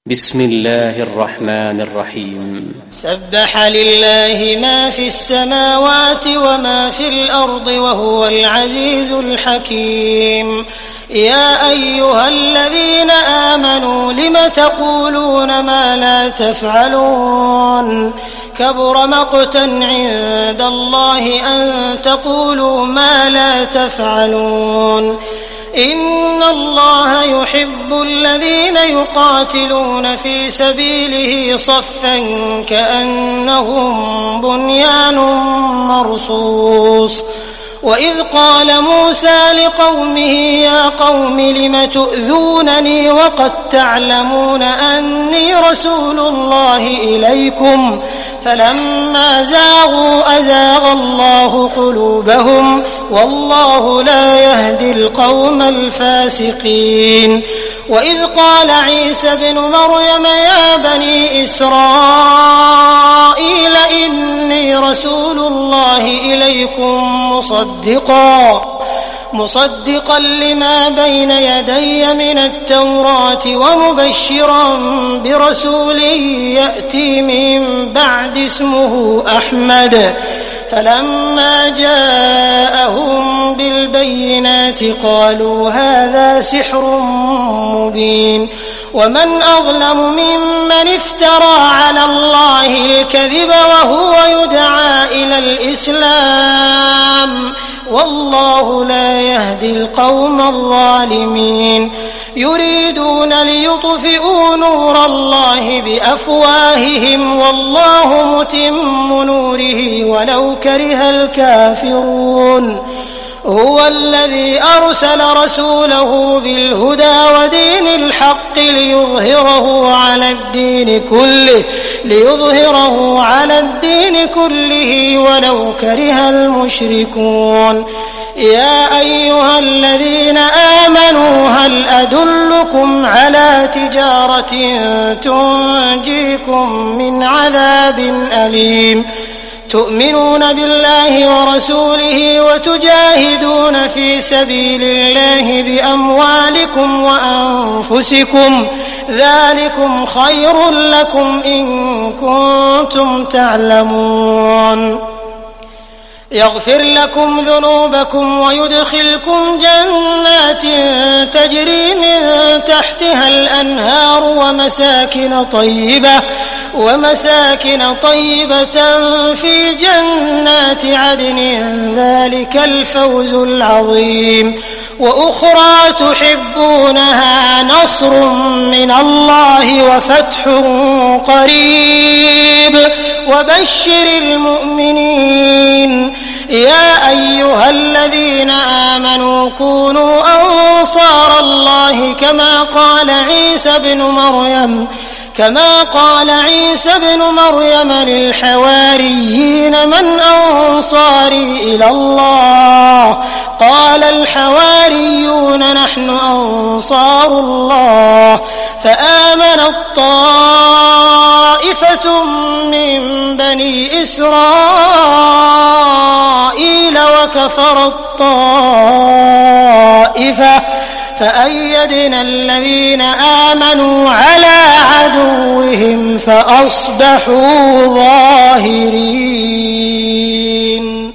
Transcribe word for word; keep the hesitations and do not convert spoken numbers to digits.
بسم الله الرحمن الرحيم. سبح لله ما في السماوات وما في الأرض وهو العزيز الحكيم. يا أيها الذين آمنوا لم تقولون ما لا تفعلون كبر مقتا عند الله أن تقولوا ما لا تفعلون. إن الله يحب الذين يقاتلون في سبيله صفا كأنهم بنيان مرصوص. وإذ قال موسى لقومه يا قوم لم تؤذونني وقد تعلمون أني رسول الله إليكم فلما زاغوا أزاغ الله قلوبهم والله لا يهدي القوم الفاسقين. وإذ قال عيسى ابن مريم يا بني إسرائيل إني رسول الله إليكم مصدقا مصدقا لما بين يدي من التوراة ومبشرا برسول يأتي من بعد اسمه أحمد. فلما جاءهم بالبينات قالوا هذا سحر مبين. ومن أظلم ممن افترى على الله الكذب وهو يدعى إلى الإسلام والله لا يهدي القوم الظالمين. يريدون ليطفئوا نور الله بأفواههم والله متم نوره ولو كره الكافرون. هو الذي أرسل رسوله بالهدى ودين الحق ليظهره على الدين كله ليظهره على الدين كله ولو كره المشركون. يا أيها الذين آمنوا هل أدلكم على تجارة تنجيكم من عذاب أليم تؤمنون بالله ورسوله وتجاهدون في سبيل الله بأموالكم وأنفسكم ذلكم خير لكم إن كنتم تعلمون. يغفر لكم ذنوبكم ويدخلكم جنات تجري من تحتها الأنهار ومساكن طيبة ومساكن طيبة في جنات عدن ذلك الفوز العظيم. وأخرى تحبونها نصر من الله وفتح قريب وبشر المؤمنين. يا أيها الذين آمنوا كونوا أنصار الله كما قال عيسى بن مريم كما قال عيسى بن مريم للحواريين من أنصاري إلى الله قال الحواريون نحن أنصار الله. فآمنت طائفة من بني إسرائيل وكفرت طائفة فأيدنا الذين آمنوا على عدوهم فأصبحوا ظاهرين.